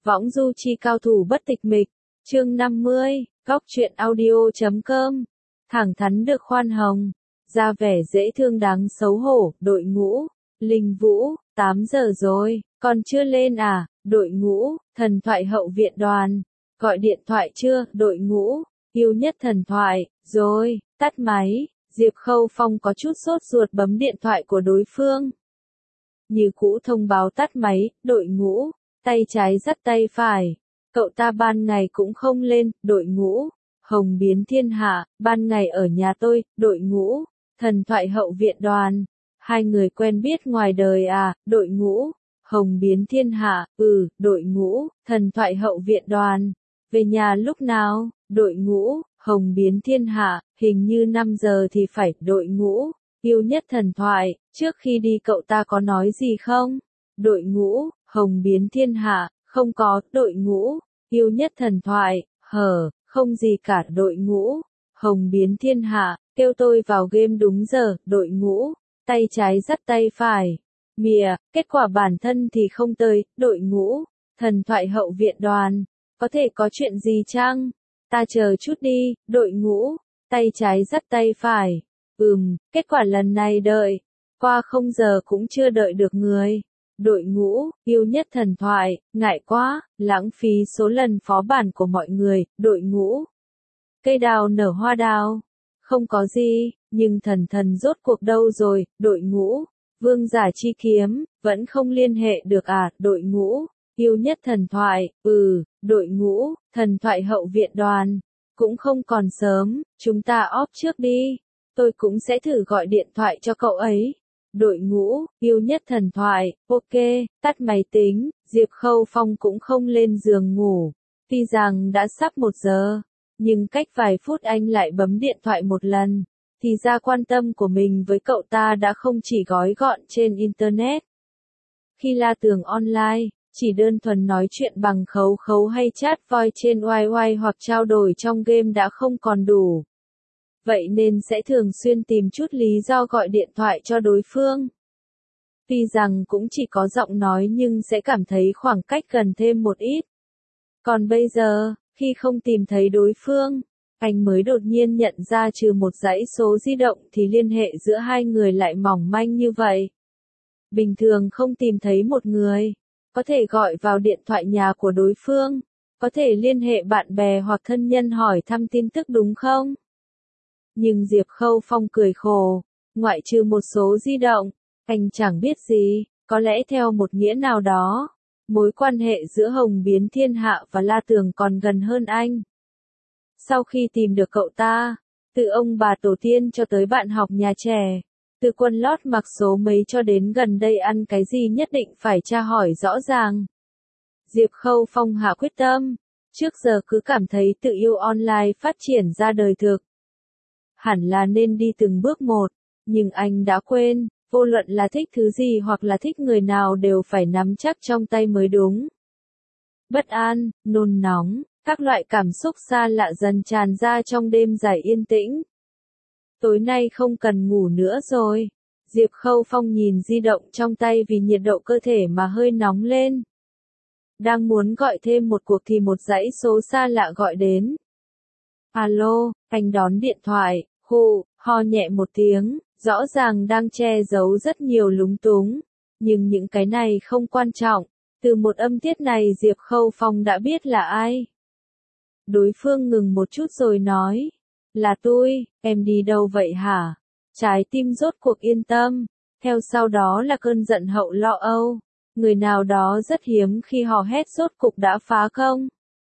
Võng du chi cao thủ bất tịch mịch, chương 50, góc truyện audio.com, thẳng thắn được khoan hồng, ra vẻ dễ thương đáng xấu hổ, đội ngũ, Linh Vũ, 8 giờ rồi, còn chưa lên à, đội ngũ, thần thoại hậu viện đoàn, gọi điện thoại chưa, đội ngũ, yêu nhất thần thoại, rồi, tắt máy, Diệp Khâu Phong có chút sốt ruột bấm điện thoại của đối phương. Như cũ thông báo tắt máy, đội ngũ, tay trái dắt tay phải, cậu ta ban ngày cũng không lên, đội ngũ, hồng biến thiên hạ, ban ngày ở nhà tôi, đội ngũ, thần thoại hậu viện đoàn, hai người quen biết ngoài đời à, đội ngũ, hồng biến thiên hạ, đội ngũ, thần thoại hậu viện đoàn, về nhà lúc nào, đội ngũ, hồng biến thiên hạ, hình như 5 giờ thì phải, đội ngũ, yêu nhất thần thoại, trước khi đi cậu ta có nói gì không? Đội ngũ, hồng biến thiên hạ, không có, đội ngũ, yêu nhất thần thoại, không gì cả, đội ngũ, hồng biến thiên hạ, kêu tôi vào game đúng giờ, đội ngũ, tay trái dắt tay phải, mìa, kết quả bản thân thì không tới, đội ngũ, thần thoại hậu viện đoàn, có thể có chuyện gì chăng? Ta chờ chút đi, đội ngũ, tay trái dắt tay phải, kết quả lần này đợi, qua 0 giờ cũng chưa đợi được người. Đội ngũ, yêu nhất thần thoại, ngại quá, lãng phí số lần phó bản của mọi người, đội ngũ. Cây đào nở hoa đào, không có gì, nhưng thần rốt cuộc đâu rồi, đội ngũ, vương giả chi kiếm, vẫn không liên hệ được à, đội ngũ, yêu nhất thần thoại, đội ngũ, thần thoại hậu viện đoàn, cũng không còn sớm, chúng ta off trước đi, tôi cũng sẽ thử gọi điện thoại cho cậu ấy. Đội ngũ, yêu nhất thần thoại, ok, tắt máy tính, Diệp Khâu Phong cũng không lên giường ngủ. Tuy rằng đã sắp 1 giờ, nhưng cách vài phút anh lại bấm điện thoại một lần. Thì ra quan tâm của mình với cậu ta đã không chỉ gói gọn trên Internet. Khi La Tường online, chỉ đơn thuần nói chuyện bằng khấu khấu hay chat voice trên YY hoặc trao đổi trong game đã không còn đủ. Vậy nên sẽ thường xuyên tìm chút lý do gọi điện thoại cho đối phương. Tuy rằng cũng chỉ có giọng nói nhưng sẽ cảm thấy khoảng cách gần thêm một ít. Còn bây giờ, khi không tìm thấy đối phương, anh mới đột nhiên nhận ra trừ một dãy số di động thì liên hệ giữa hai người lại mỏng manh như vậy. Bình thường không tìm thấy một người, có thể gọi vào điện thoại nhà của đối phương, có thể liên hệ bạn bè hoặc thân nhân hỏi thăm tin tức đúng không? Nhưng Diệp Khâu Phong cười khổ, ngoại trừ một số di động, anh chẳng biết gì, có lẽ theo một nghĩa nào đó, mối quan hệ giữa Hồng Biến Thiên Hạ và La Tường còn gần hơn anh. Sau khi tìm được cậu ta, từ ông bà tổ tiên cho tới bạn học nhà trẻ, từ quần lót mặc số mấy cho đến gần đây ăn cái gì nhất định phải tra hỏi rõ ràng. Diệp Khâu Phong hạ quyết tâm, trước giờ cứ cảm thấy tự yêu online phát triển ra đời thực. Hẳn là nên đi từng bước một, nhưng anh đã quên, vô luận là thích thứ gì hoặc là thích người nào đều phải nắm chắc trong tay mới đúng. Bất an, nôn nóng, các loại cảm xúc xa lạ dần tràn ra trong đêm dài yên tĩnh. Tối nay không cần ngủ nữa rồi. Diệp Khâu Phong nhìn di động trong tay vì nhiệt độ cơ thể mà hơi nóng lên. Đang muốn gọi thêm một cuộc thì một dãy số xa lạ gọi đến. Alo, anh đón điện thoại, ho nhẹ một tiếng, rõ ràng đang che giấu rất nhiều lúng túng. Nhưng những cái này không quan trọng, từ một âm tiết này Diệp Khâu Phong đã biết là ai. Đối phương ngừng một chút rồi nói, là tôi, em đi đâu vậy hả? Trái tim rốt cuộc yên tâm, theo sau đó là cơn giận hậu lo âu, người nào đó rất hiếm khi hò hét rốt cục đã phá công.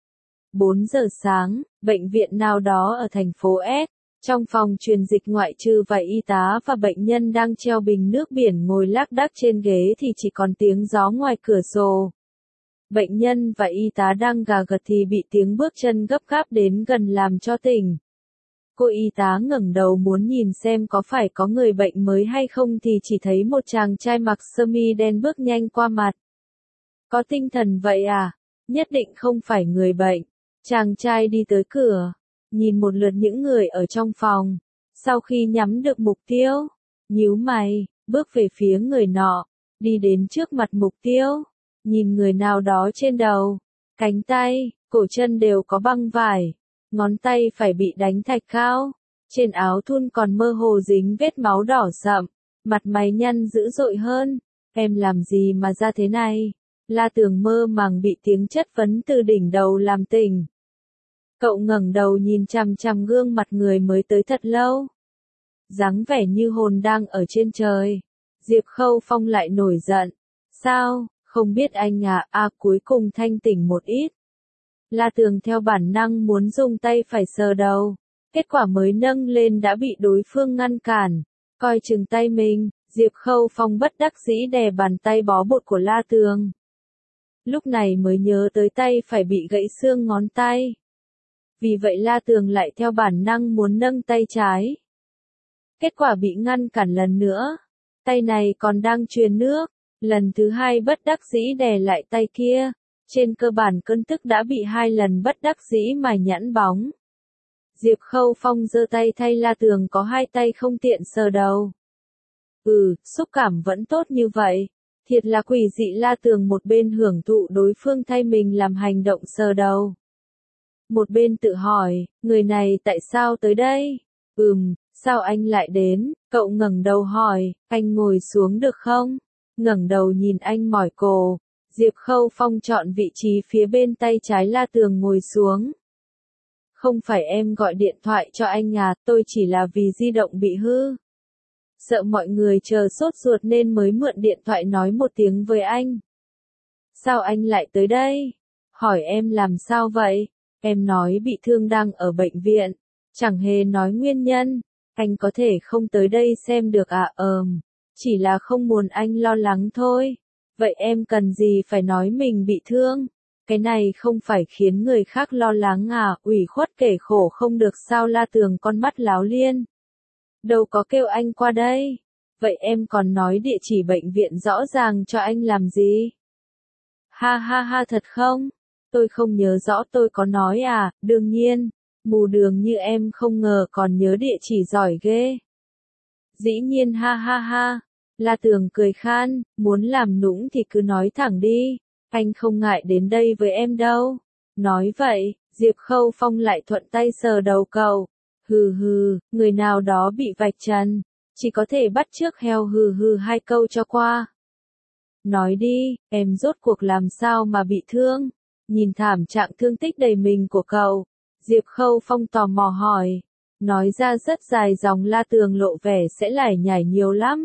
4 giờ sáng, bệnh viện nào đó ở thành phố S, trong phòng truyền dịch ngoại trừ vài y tá và bệnh nhân đang treo bình nước biển ngồi lác đác trên ghế thì chỉ còn tiếng gió ngoài cửa sổ. Bệnh nhân và y tá đang gà gật thì bị tiếng bước chân gấp gáp đến gần làm cho tỉnh. Cô y tá ngẩng đầu muốn nhìn xem có phải có người bệnh mới hay không thì chỉ thấy một chàng trai mặc sơ mi đen bước nhanh qua mặt. Có tinh thần vậy à? Nhất định không phải người bệnh. Chàng trai đi tới cửa, nhìn một lượt những người ở trong phòng. Sau khi nhắm được mục tiêu, nhíu mày, bước về phía người nọ, đi đến trước mặt mục tiêu, nhìn người nào đó trên đầu, Cánh tay, cổ chân đều có băng vải, ngón tay phải bị đánh thạch khao, trên áo thun còn mơ hồ dính vết máu đỏ sậm, mặt mày nhăn dữ dội hơn. Em làm gì mà ra thế này? La Tường mơ màng bị tiếng chất vấn từ đỉnh đầu làm tỉnh. Cậu ngẩng đầu nhìn chằm chằm gương mặt người mới tới thật lâu. Dáng vẻ như hồn đang ở trên trời. Diệp Khâu Phong lại nổi giận. Sao, không biết anh à, cuối cùng thanh tỉnh một ít. La Tường theo bản năng muốn dùng tay phải sờ đầu. Kết quả mới nâng lên đã bị đối phương ngăn cản. Coi chừng tay mình, Diệp Khâu Phong bất đắc dĩ đè bàn tay bó bột của La Tường. Lúc này mới nhớ tới tay phải bị gãy xương ngón tay. Vì vậy La Tường lại theo bản năng muốn nâng tay trái. Kết quả bị ngăn cản lần nữa. Tay này còn đang truyền nước. Lần thứ hai bất đắc dĩ đè lại tay kia. Trên cơ bản cơn tức đã bị 2 lần bất đắc dĩ mà nhẵn bóng. Diệp Khâu Phong giơ tay thay La Tường có 2 tay không tiện sờ đầu. Xúc cảm vẫn tốt như vậy. Thiệt là quỷ dị. La Tường một bên hưởng thụ đối phương thay mình làm hành động sờ đầu. Một bên tự hỏi, người này tại sao tới đây? Sao anh lại đến? Cậu ngẩng đầu hỏi, anh ngồi xuống được không? Ngẩng đầu nhìn anh mỏi cổ. Diệp Khâu Phong chọn vị trí phía bên tay trái La Tường ngồi xuống. Không phải em gọi điện thoại cho anh à, tôi chỉ là vì di động bị hư. Sợ mọi người chờ sốt ruột nên mới mượn điện thoại nói một tiếng với anh. Sao anh lại tới đây? Hỏi em làm sao vậy? Em nói bị thương đang ở bệnh viện. Chẳng hề nói nguyên nhân. Anh có thể không tới đây xem được à? Chỉ là không muốn anh lo lắng thôi. Vậy em cần gì phải nói mình bị thương? Cái này không phải khiến người khác lo lắng à? Ủy khuất kể khổ không được sao? La Tường con mắt láo liên. Đâu có kêu anh qua đây. Vậy em còn nói địa chỉ bệnh viện rõ ràng cho anh làm gì? Ha ha ha, thật không? Tôi không nhớ rõ tôi có nói à? Đương nhiên, mù đường như em không ngờ còn nhớ địa chỉ giỏi ghê. Dĩ nhiên, ha ha ha. La Tường cười khan, muốn làm nũng thì cứ nói thẳng đi, anh không ngại đến đây với em đâu. Nói vậy, Diệp Khâu Phong lại thuận tay sờ đầu cậu. Người nào đó bị vạch trần, chỉ có thể bắt chước heo 2 câu cho qua. Nói đi, em rốt cuộc làm sao mà bị thương? Nhìn thảm trạng thương tích đầy mình của cậu, Diệp Khâu Phong tò mò hỏi. Nói ra rất dài dòng. La Tường lộ vẻ sẽ lải nhải nhiều lắm.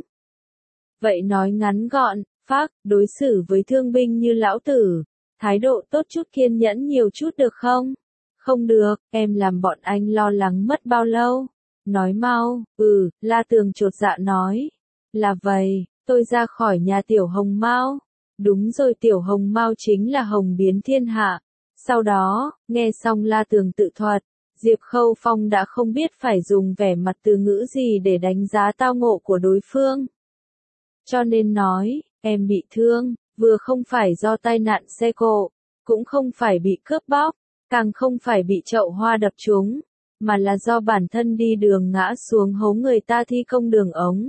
Vậy nói ngắn gọn, phác, đối xử với thương binh như lão tử. Thái độ tốt chút, kiên nhẫn nhiều chút được không? Không được, em làm bọn anh lo lắng mất bao lâu? Nói mau. La Tường chột dạ nói. Là vậy, tôi ra khỏi nhà Tiểu Hồng Mao. Đúng rồi, Tiểu Hồng Mao chính là Hồng biến thiên hạ. Sau đó, nghe xong La Tường tự thuật, Diệp Khâu Phong đã không biết phải dùng vẻ mặt từ ngữ gì để đánh giá tao ngộ của đối phương. Cho nên nói, em bị thương, vừa không phải do tai nạn xe cộ, cũng không phải bị cướp bóc, càng không phải bị chậu hoa đập trúng, mà là do bản thân đi đường ngã xuống hố người ta thi công đường ống.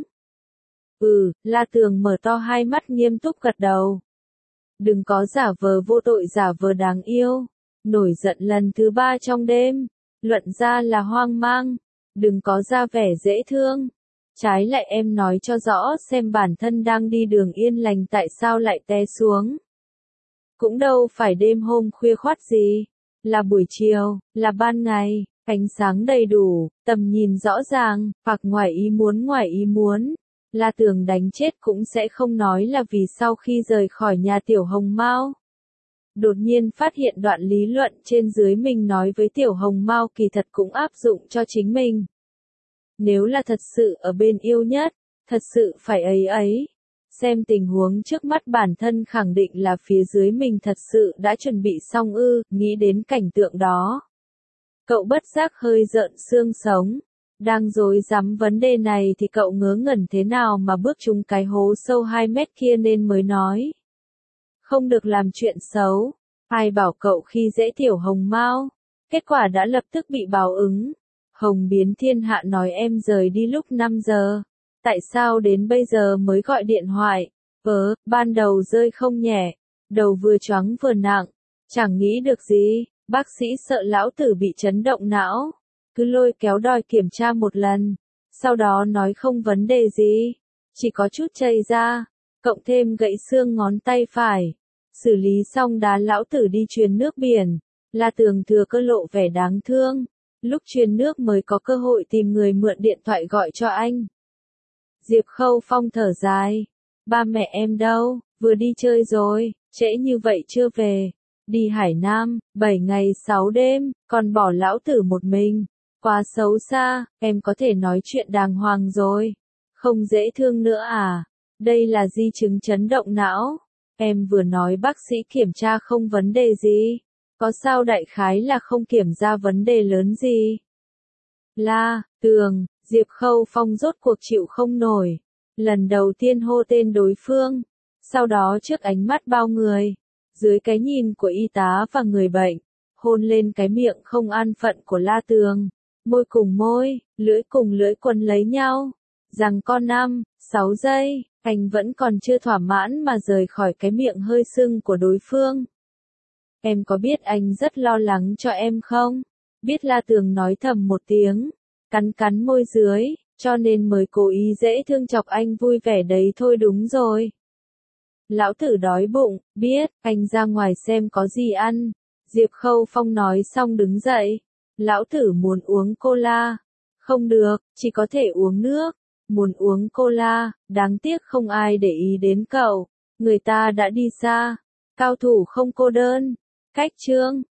La Tường mở to 2 mắt nghiêm túc gật đầu. Đừng có giả vờ vô tội, giả vờ đáng yêu. Nổi giận lần thứ 3 trong đêm, luận ra là hoang mang. Đừng có ra vẻ dễ thương. Trái lại em nói cho rõ xem bản thân đang đi đường yên lành tại sao lại té xuống. Cũng đâu phải đêm hôm khuya khoắt gì. Là buổi chiều, là ban ngày, ánh sáng đầy đủ, tầm nhìn rõ ràng, hoặc ngoài ý muốn. La Tường đánh chết cũng sẽ không nói là vì sau khi rời khỏi nhà Tiểu Hồng Mao. Đột nhiên phát hiện đoạn lý luận trên dưới mình nói với Tiểu Hồng Mao kỳ thật cũng áp dụng cho chính mình. Nếu là thật sự ở bên yêu nhất, thật sự phải ấy. Xem tình huống trước mắt bản thân khẳng định là phía dưới mình thật sự đã chuẩn bị xong nghĩ đến cảnh tượng đó. Cậu bất giác hơi rợn xương sống. Đang rối rắm vấn đề này thì cậu ngớ ngẩn thế nào mà bước trúng cái hố sâu 2 mét kia nên mới nói. Không được làm chuyện xấu. Ai bảo cậu khi dễ Tiểu Hồng Mao. Kết quả đã lập tức bị báo ứng. Hồng biến thiên hạ nói em rời đi lúc 5 giờ. Tại sao đến bây giờ mới gọi điện thoại? Ban đầu rơi không nhẹ. Đầu vừa choáng vừa nặng. Chẳng nghĩ được gì, bác sĩ sợ lão tử bị chấn động não. Cứ lôi kéo đòi kiểm tra một lần. Sau đó nói không vấn đề gì. Chỉ có chút chảy ra. Cộng thêm gãy xương ngón tay phải. Xử lý xong đá lão tử đi truyền nước biển. La Tường thừa cơ lộ vẻ đáng thương. Lúc truyền nước mới có cơ hội tìm người mượn điện thoại gọi cho anh. Diệp Khâu Phong thở dài. Ba mẹ em đâu, vừa đi chơi rồi, trễ như vậy chưa về. Đi Hải Nam, 7 ngày 6 đêm, còn bỏ lão tử một mình. Quá xấu xa, em có thể nói chuyện đàng hoàng rồi. Không dễ thương nữa à? Đây là di chứng chấn động não. Em vừa nói bác sĩ kiểm tra không vấn đề gì. Có sao đại khái là không kiểm ra vấn đề lớn gì. La, Tường, Diệp Khâu Phong rốt cuộc chịu không nổi. Lần đầu tiên hô tên đối phương. Sau đó trước ánh mắt bao người. Dưới cái nhìn của y tá và người bệnh. Hôn lên cái miệng không an phận của La Tường. Môi cùng môi, lưỡi cùng lưỡi quấn lấy nhau. Rằng con 5, 6 giây, anh vẫn còn chưa thỏa mãn mà rời khỏi cái miệng hơi sưng của đối phương. Em có biết anh rất lo lắng cho em không? Biết La Tường nói thầm một tiếng, cắn cắn môi dưới, cho nên mới cố ý dễ thương chọc anh vui vẻ đấy thôi đúng rồi. Lão tử đói bụng, biết, anh ra ngoài xem có gì ăn. Diệp Khâu Phong nói xong đứng dậy. Lão tử muốn uống cola. Không được, chỉ có thể uống nước. Muốn uống cola, đáng tiếc không ai để ý đến cậu. Người ta đã đi xa. Cao thủ không cô đơn. Cách chương